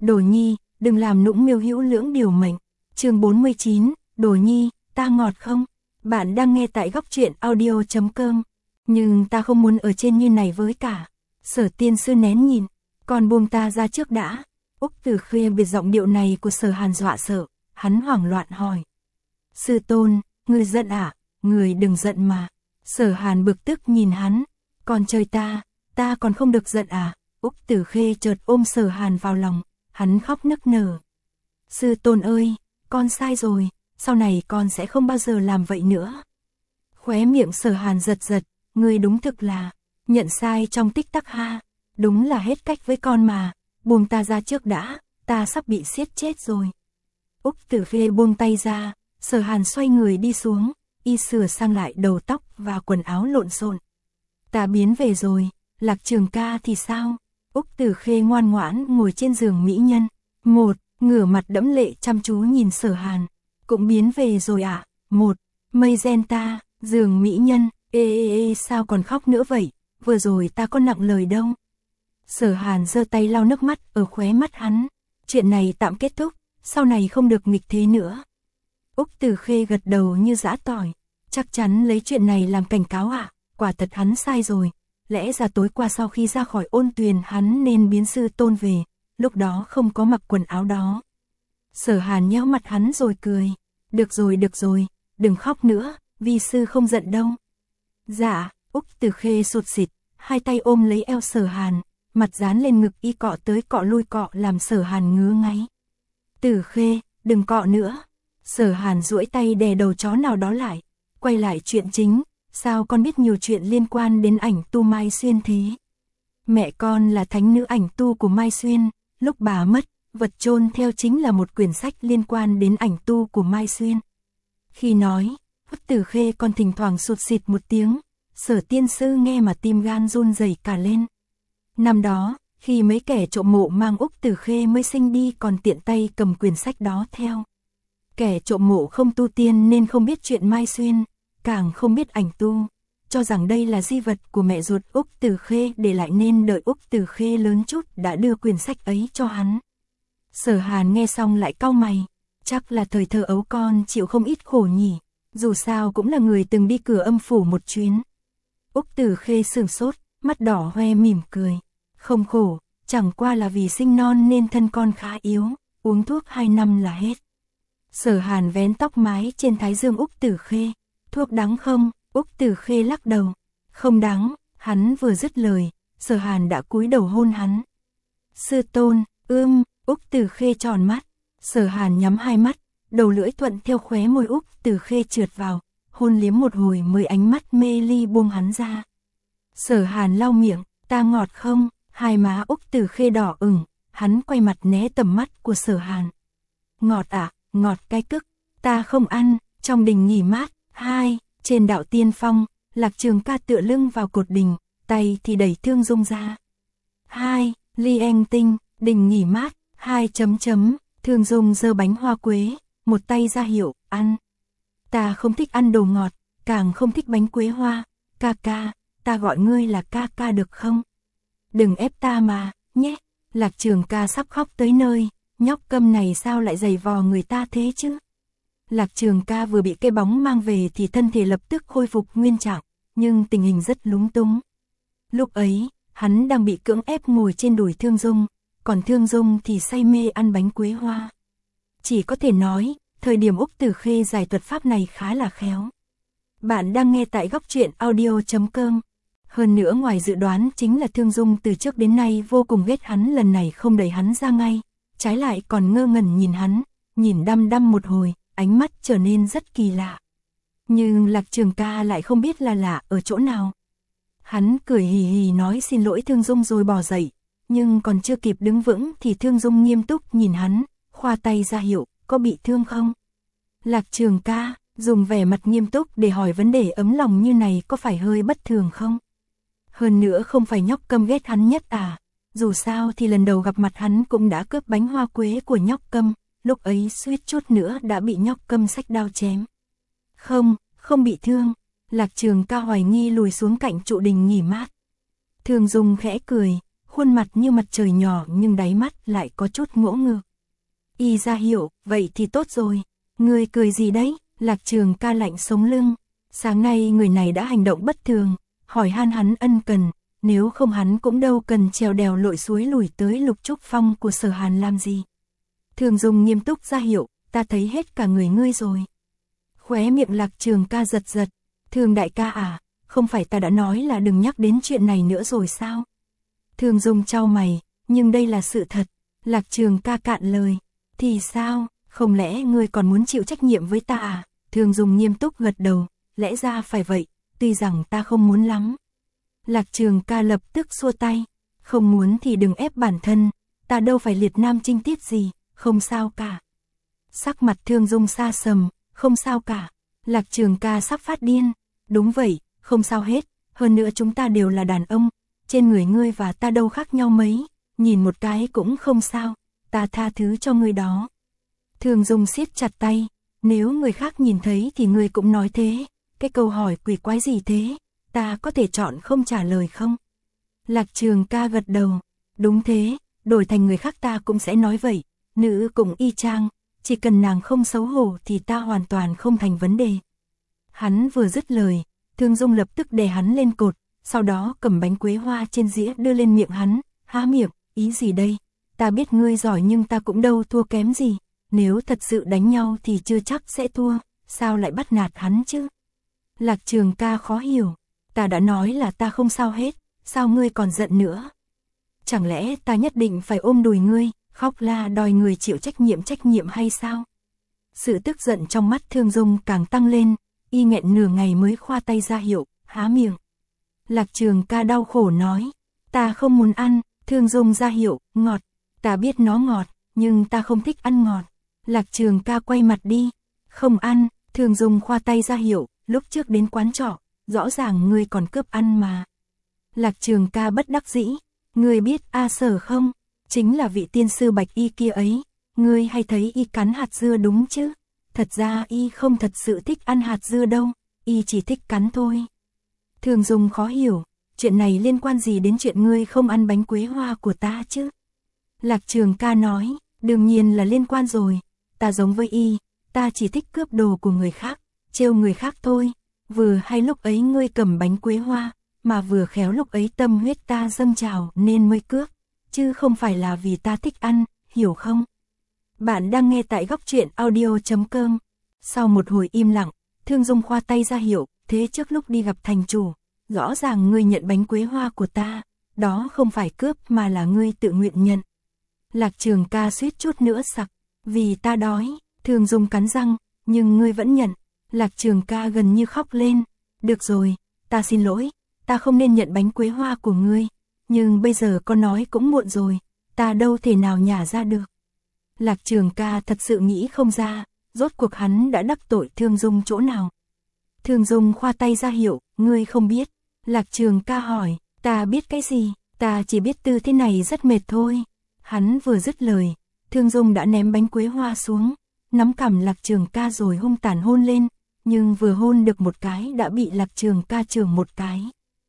Đồ Nhi, đừng làm nũng miêu hữu lưỡng điều mệnh. Chương 49, Đồ Nhi, ta ngọt không? Bạn đang nghe tại góc truyện audio.com. Nhưng ta không muốn ở trên như này với cả. Sở Tiên Sư nén nhìn, còn buông ta ra trước đã. Úc Tử Khê bị giọng điệu này của Sở Hàn dọa sợ, hắn hoảng loạn hỏi. Sư tôn, ngươi giận à? Ngươi đừng giận mà. Sở Hàn bực tức nhìn hắn, còn trời ta còn không được giận à? Úc Tử Khê chợt ôm Sở Hàn vào lòng, hắn khóc nức nở. Sư tôn ơi, con sai rồi, sau này con sẽ không bao giờ làm vậy nữa. Khóe miệng Sở Hàn giật giật, ngươi đúng thực là nhận sai trong tích tắc ha, đúng là hết cách với con mà, buông ta ra trước đã, ta sắp bị siết chết rồi. Úc Tử Khê buông tay ra, Sở Hàn xoay người đi xuống, y sửa sang lại đầu tóc và quần áo lộn xộn. Ta biến về rồi, Lạc Trường ca thì sao? Úc Tử Khê ngoan ngoãn ngồi trên giường mỹ nhân, ngửa mặt đẫm lệ chăm chú nhìn Sở Hàn. Cũng biến về rồi ạ? Mây gen ta, giường mỹ nhân, sao còn khóc nữa vậy? Vừa rồi ta có nặng lời đâu. Sở Hàn giơ tay lau nước mắt ở khóe mắt hắn. Chuyện này tạm kết thúc, sau này không được nghịch thế nữa. Úc Tử Khê gật đầu như giã tỏi. Chắc chắn lấy chuyện này làm cảnh cáo ạ. Quả thật hắn sai rồi. Lẽ ra tối qua sau khi ra khỏi Ôn Tuyền hắn nên biến sư tôn về. Lúc đó không có mặc quần áo đó. Sở Hàn nhéo mặt hắn rồi cười. Được rồi, đừng khóc nữa, vi sư không giận đâu. Dạ, Úc Tử Khê sụt sịt, hai tay ôm lấy eo Sở Hàn, mặt dán lên ngực y cọ tới cọ lui cọ làm Sở Hàn ngứa ngáy. Tử Khê, đừng cọ nữa. Sở Hàn duỗi tay đè đầu chó nào đó lại, quay lại chuyện chính, sao con biết nhiều chuyện liên quan đến ảnh tu Mai Xuyên thế? Mẹ con là thánh nữ ảnh tu của Mai Xuyên, lúc bà mất, vật chôn theo chính là một quyển sách liên quan đến ảnh tu của Mai Xuyên. Khi nói, Úc Tử Khê còn thỉnh thoảng sụt sịt một tiếng, Sở Tiên Sư nghe mà tim gan run rẩy cả lên. Năm đó, khi mấy kẻ trộm mộ mang Úc Tử Khê mới sinh đi còn tiện tay cầm quyển sách đó theo. Kẻ trộm mộ không tu tiên nên không biết chuyện Mai Xuyên, càng không biết ảnh tu, cho rằng đây là di vật của mẹ ruột Úc Tử Khê để lại nên đợi Úc Tử Khê lớn chút đã đưa quyển sách ấy cho hắn. Sở Hàn nghe xong lại cau mày, chắc là thời thơ ấu con chịu không ít khổ nhỉ, dù sao cũng là người từng đi cửa âm phủ một chuyến. Úc Tử Khê sửng sốt, mắt đỏ hoe mỉm cười, không khổ, chẳng qua là vì sinh non nên thân con khá yếu, uống thuốc 2 năm là hết. Sở Hàn vén tóc mái trên thái dương Úc Tử Khê, thuốc đắng không? Úc Tử Khê lắc đầu, không đắng. Hắn vừa dứt lời, Sở Hàn đã cúi đầu hôn hắn. Sư tôn, Úc Tử Khê tròn mắt, Sở Hàn nhắm hai mắt, đầu lưỡi thuận theo khóe môi Úc Tử Khê trượt vào, hôn liếm một hồi mới ánh mắt mê ly buông hắn ra. Sở Hàn lau miệng, ta ngọt không? Hai má Úc Tử Khê đỏ ửng, hắn quay mặt né tầm mắt của Sở Hàn. Ngọt à, ngọt cái cức, ta không ăn. Trong đình nghỉ mát, trên đạo tiên phong, Lạc Trường ca tựa lưng vào cột đình, tay thì đẩy Thương Dung ra. Ly Anh Tinh, đình nghỉ mát, Thương Dung giơ bánh hoa quế, một tay ra hiệu, ăn. Ta không thích ăn đồ ngọt, càng không thích bánh quế hoa, ca ca, ta gọi ngươi là ca ca được không? Đừng ép ta mà, nhé. Lạc Trường ca sắp khóc tới nơi, nhóc câm này sao lại giày vò người ta thế chứ? Lạc Trường ca vừa bị cây bóng mang về thì thân thể lập tức khôi phục nguyên trạng, nhưng tình hình rất lúng túng. Lúc ấy, hắn đang bị cưỡng ép ngồi trên đùi Thương Dung, còn Thương Dung thì say mê ăn bánh quế hoa. Chỉ có thể nói, thời điểm Úc Tử Khê giải thuật pháp này khá là khéo. Bạn đang nghe tại góc truyện audio.com. Hơn nữa ngoài dự đoán chính là Thương Dung từ trước đến nay vô cùng ghét hắn, lần này không đẩy hắn ra ngay, trái lại còn ngơ ngẩn nhìn hắn, nhìn đăm đăm một hồi, ánh mắt trở nên rất kỳ lạ. Nhưng Lạc Trường ca lại không biết là lạ ở chỗ nào. Hắn cười hì hì nói xin lỗi Thương Dung rồi bỏ dậy, nhưng còn chưa kịp đứng vững thì Thương Dung nghiêm túc nhìn hắn, khoa tay ra hiệu, có bị thương không? Lạc Trường ca, dùng vẻ mặt nghiêm túc để hỏi vấn đề ấm lòng như này có phải hơi bất thường không? Hơn nữa không phải nhóc câm ghét hắn nhất à? Dù sao thì lần đầu gặp mặt hắn cũng đã cướp bánh hoa quế của nhóc câm, lúc ấy suýt chút nữa đã bị nhóc câm xách đao chém. Không bị thương. Lạc Trường ca hoài nghi lùi xuống cạnh trụ đình nghỉ mát. Thương Dung khẽ cười, khuôn mặt như mặt trời nhỏ nhưng đáy mắt lại có chút ngỗ ngược. Y ra hiệu, vậy thì tốt rồi. Ngươi cười gì đấy? Lạc Trường Ca lạnh sống lưng. Sáng nay người này đã hành động bất thường, hỏi han hắn ân cần, nếu không hắn cũng đâu cần trèo đèo lội suối lủi tới Lục Trúc Phong của Sở Hàn làm gì. Thường Dung nghiêm túc ra hiệu, ta thấy hết cả người ngươi rồi. Khóe miệng Lạc Trường Ca giật giật, Thường đại ca à, không phải ta đã nói là đừng nhắc đến chuyện này nữa rồi sao? Thường Dung chau mày, nhưng đây là sự thật. Lạc Trường Ca cạn lời, thì sao, không lẽ ngươi còn muốn chịu trách nhiệm với ta à? Thường Dung nghiêm túc gật đầu, lẽ ra phải vậy, tuy rằng ta không muốn lắm. Lạc Trường Ca lập tức xua tay, không muốn thì đừng ép bản thân, ta đâu phải liệt nam trinh tiết gì, không sao cả. Sắc mặt Thường Dung xa sầm, không sao cả. Lạc Trường Ca sắp phát điên, đúng vậy, không sao hết, hơn nữa chúng ta đều là đàn ông, trên người ngươi và ta đâu khác nhau mấy, nhìn một cái cũng không sao, ta tha thứ cho ngươi đó. Thường Dung siết chặt tay, nếu người khác nhìn thấy thì ngươi cũng nói thế, cái câu hỏi quỷ quái gì thế, ta có thể chọn không trả lời không? Lạc Trường Ca gật đầu, đúng thế, đổi thành người khác ta cũng sẽ nói vậy, nữ cũng y chang, chỉ cần nàng không xấu hổ thì ta hoàn toàn không thành vấn đề. Hắn vừa dứt lời, Thường Dung lập tức đè hắn lên cột, sau đó cầm bánh quế hoa trên dĩa đưa lên miệng hắn, há miệng, ý gì đây? Ta biết ngươi giỏi nhưng ta cũng đâu thua kém gì, nếu thật sự đánh nhau thì chưa chắc sẽ thua, sao lại bắt nạt hắn chứ? Lạc Trường Ca khó hiểu, ta đã nói là ta không sao hết, sao ngươi còn giận nữa? Chẳng lẽ ta nhất định phải ôm đùi ngươi, khóc la đòi người chịu trách nhiệm hay sao? Sự tức giận trong mắt Thường Dung càng tăng lên, y nghẹn nửa ngày mới khoa tay ra hiệu, há miệng. Lạc Trường Ca đau khổ nói, ta không muốn ăn. Thường Dung ra hiệu, ngọt, ta biết nó ngọt, nhưng ta không thích ăn ngọt. Lạc Trường Ca quay mặt đi, không ăn. Thường Dung khoa tay ra hiệu, lúc trước đến quán trọ, rõ ràng ngươi còn cướp ăn mà. Lạc Trường Ca bất đắc dĩ, ngươi biết A Sở không? Chính là vị tiên sư bạch y kia ấy, ngươi hay thấy y cắn hạt dưa đúng chứ? Thật ra y không thật sự thích ăn hạt dưa đâu, y chỉ thích cắn thôi. Thường Dung khó hiểu, chuyện này liên quan gì đến chuyện ngươi không ăn bánh quế hoa của ta chứ? Lạc Trường Ca nói, đương nhiên là liên quan rồi, ta giống với y, ta chỉ thích cướp đồ của người khác, trêu người khác thôi. Vừa hay lúc ấy ngươi cầm bánh quế hoa, mà vừa khéo lúc ấy tâm huyết ta dâng trào nên mới cướp, chứ không phải là vì ta thích ăn, hiểu không? Bạn đang nghe tại Góc Truyện Audio.com. Sau một hồi im lặng, Thường Dung khoa tay ra hiệu, thế trước lúc đi gặp thành chủ, rõ ràng ngươi nhận bánh quế hoa của ta, đó không phải cướp mà là ngươi tự nguyện nhận. Lạc Trường Ca suýt chút nữa sặc, vì ta đói. Thường Dung cắn răng, nhưng ngươi vẫn nhận. Lạc Trường Ca gần như khóc lên, được rồi, ta xin lỗi, ta không nên nhận bánh quế hoa của ngươi, nhưng bây giờ con nói cũng muộn rồi, ta đâu thể nào nhả ra được. Lạc Trường Ca thật sự nghĩ không ra, rốt cuộc hắn đã đắc tội Thường Dung chỗ nào. Thường Dung khoa tay ra hiệu, ngươi không biết. Lạc Trường Ca hỏi, ta biết cái gì, ta chỉ biết tư thế này rất mệt thôi. Hắn vừa dứt lời, Thường Dung đã ném bánh quế hoa xuống, nắm cằm Lạc Trường Ca rồi hung tàn hôn lên, nhưng vừa hôn được một cái đã bị Lạc Trường Ca chưởng một cái.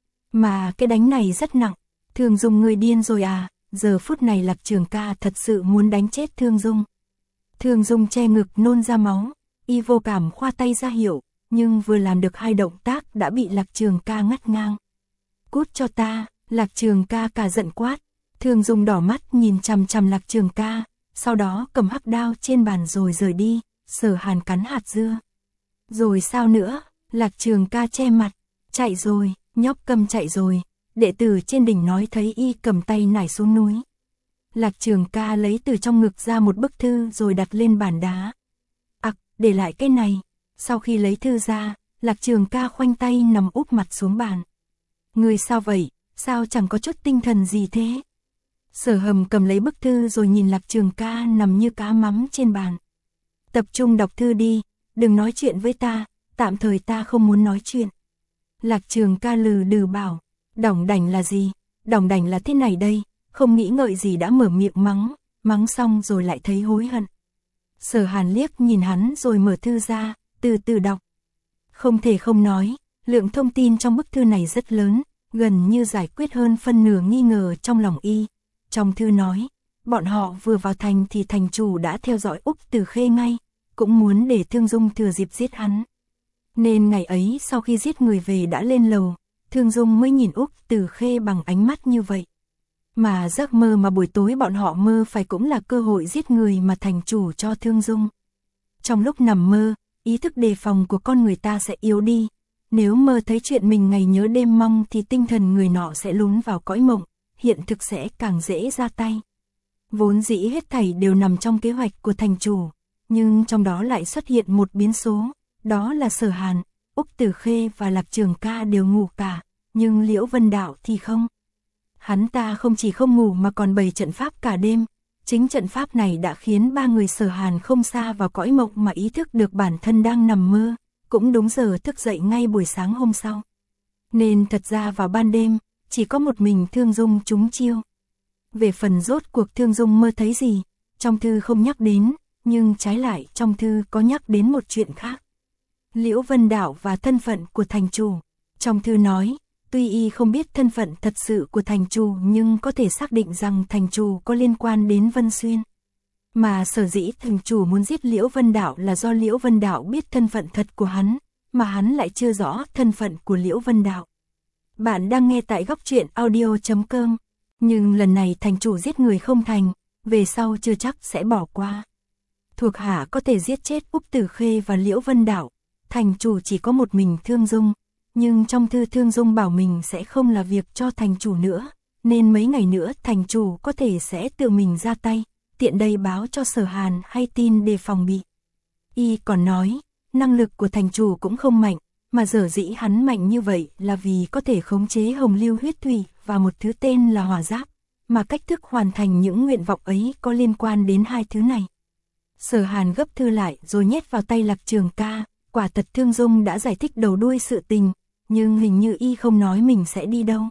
Mà cái đánh này rất nặng, Thường Dung ngươi điên rồi à? Giờ phút này Lạc Trường Ca thật sự muốn đánh chết Thường Dung. Thường Dung che ngực nôn ra máu, y vô cảm khoa tay ra hiệu, nhưng vừa làm được hai động tác đã bị Lạc Trường Ca ngắt ngang. Cút cho ta. Lạc Trường Ca cả giận quát. Thường Dung đỏ mắt nhìn chằm chằm Lạc Trường Ca, sau đó cầm hắc đao trên bàn rồi rời đi. Sở Hàn cắn hạt dưa. Rồi sao nữa? Lạc Trường Ca che mặt. Chạy rồi, nhóc cầm chạy rồi. Đệ tử trên đỉnh nói thấy y cầm tay nải xuống núi. Lạc Trường Ca lấy từ trong ngực ra một bức thư rồi đặt lên bàn đá. Để lại cái này. Sau khi lấy thư ra, Lạc Trường Ca khoanh tay nằm úp mặt xuống bàn. Ngươi sao vậy? Sao chẳng có chút tinh thần gì thế? Sở Hầm cầm lấy bức thư rồi nhìn Lạc Trường Ca nằm như cá mắm trên bàn. Tập trung đọc thư đi, đừng nói chuyện với ta, tạm thời ta không muốn nói chuyện. Lạc Trường Ca lừ đừ bảo, đỏng đảnh là gì? Đỏng đảnh là thế này đây, không nghĩ ngợi gì đã mở miệng mắng xong rồi lại thấy hối hận. Sở Hàn liếc nhìn hắn rồi mở thư ra, từ từ đọc. Không thể không nói, lượng thông tin trong bức thư này rất lớn, gần như giải quyết hơn phân nửa nghi ngờ trong lòng y. Trong thư nói, bọn họ vừa vào thành thì thành chủ đã theo dõi Úc Tử Khê ngay, cũng muốn để Thương Dung thừa dịp giết hắn. Nên ngày ấy sau khi giết người về đã lên lầu, Thương Dung mới nhìn Úc Tử Khê bằng ánh mắt như vậy. Mà giấc mơ mà buổi tối bọn họ mơ phải cũng là cơ hội giết người mà thành chủ cho Thương Dung. Trong lúc nằm mơ, ý thức đề phòng của con người ta sẽ yếu đi. Nếu mơ thấy chuyện mình ngày nhớ đêm mong thì tinh thần người nọ sẽ lún vào cõi mộng, hiện thực sẽ càng dễ ra tay. Vốn dĩ hết thảy đều nằm trong kế hoạch của thành chủ, nhưng trong đó lại xuất hiện một biến số, đó là Sở Hàn, Úc Tử Khê và Lạc Trường Ca đều ngủ cả, nhưng Liễu Vân Đạo thì không. Hắn ta không chỉ không ngủ mà còn bày trận pháp cả đêm, chính trận pháp này đã khiến ba người Sở Hàn không xa vào cõi mộng mà ý thức được bản thân đang nằm mơ, cũng đúng giờ thức dậy ngay buổi sáng hôm sau. Nên thật ra vào ban đêm, chỉ có một mình Thương Dung trúng chiêu. Về phần rốt cuộc Thương Dung mơ thấy gì, trong thư không nhắc đến, nhưng trái lại trong thư có nhắc đến một chuyện khác. Liễu Vân Đạo và thân phận của thành chủ. Trong thư nói, tuy y không biết thân phận thật sự của thành chủ nhưng có thể xác định rằng thành chủ có liên quan đến Vân Xuyên. Mà sở dĩ thành chủ muốn giết Liễu Vân Đạo là do Liễu Vân Đạo biết thân phận thật của hắn, mà hắn lại chưa rõ thân phận của Liễu Vân Đạo. Bạn đang nghe tại góc truyện audio.com, nhưng lần này thành chủ giết người không thành, về sau chưa chắc sẽ bỏ qua. Thuộc hạ có thể giết chết Úc Tử Khê và Liễu Vân Đạo, thành chủ chỉ có một mình Thương Dung, nhưng trong thư Thương Dung bảo mình sẽ không là việc cho thành chủ nữa, nên mấy ngày nữa thành chủ có thể sẽ tự mình ra tay, tiện đây báo cho Sở Hàn hay tin để phòng bị. Y còn nói, năng lực của thành chủ cũng không mạnh, mà dở dĩ hắn mạnh như vậy là vì có thể khống chế hồng lưu huyết thủy và một thứ tên là hỏa giáp, mà cách thức hoàn thành những nguyện vọng ấy có liên quan đến hai thứ này. Sở Hàn gấp thư lại rồi nhét vào tay Lạc Trường Ca, quả thật Thương Dung đã giải thích đầu đuôi sự tình, nhưng hình như y không nói mình sẽ đi đâu.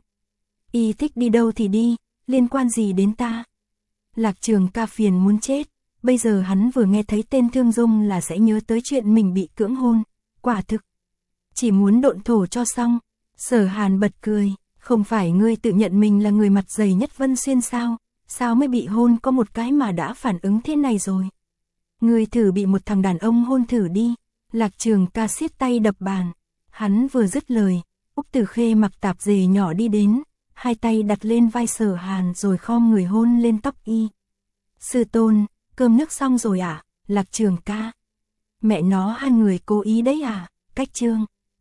Y thích đi đâu thì đi, liên quan gì đến ta? Lạc Trường Ca phiền muốn chết, bây giờ hắn vừa nghe thấy tên Thương Dung là sẽ nhớ tới chuyện mình bị cưỡng hôn, quả thực. Chỉ muốn độn thổ cho xong. Sở Hàn bật cười, không phải ngươi tự nhận mình là người mặt dày nhất Vân Xuyên sao? Sao mới bị hôn có một cái mà đã phản ứng thế này rồi? Ngươi thử bị một thằng đàn ông hôn thử đi. Lạc Trường Ca siết tay đập bàn. Hắn vừa dứt lời, Úc Tử Khê mặc tạp dề nhỏ đi đến, hai tay đặt lên vai Sở Hàn rồi khom người hôn lên tóc y. Sư tôn, cơm nước xong rồi à? Lạc Trường Ca. Mẹ nó hai người cố ý đấy à? Cách chương.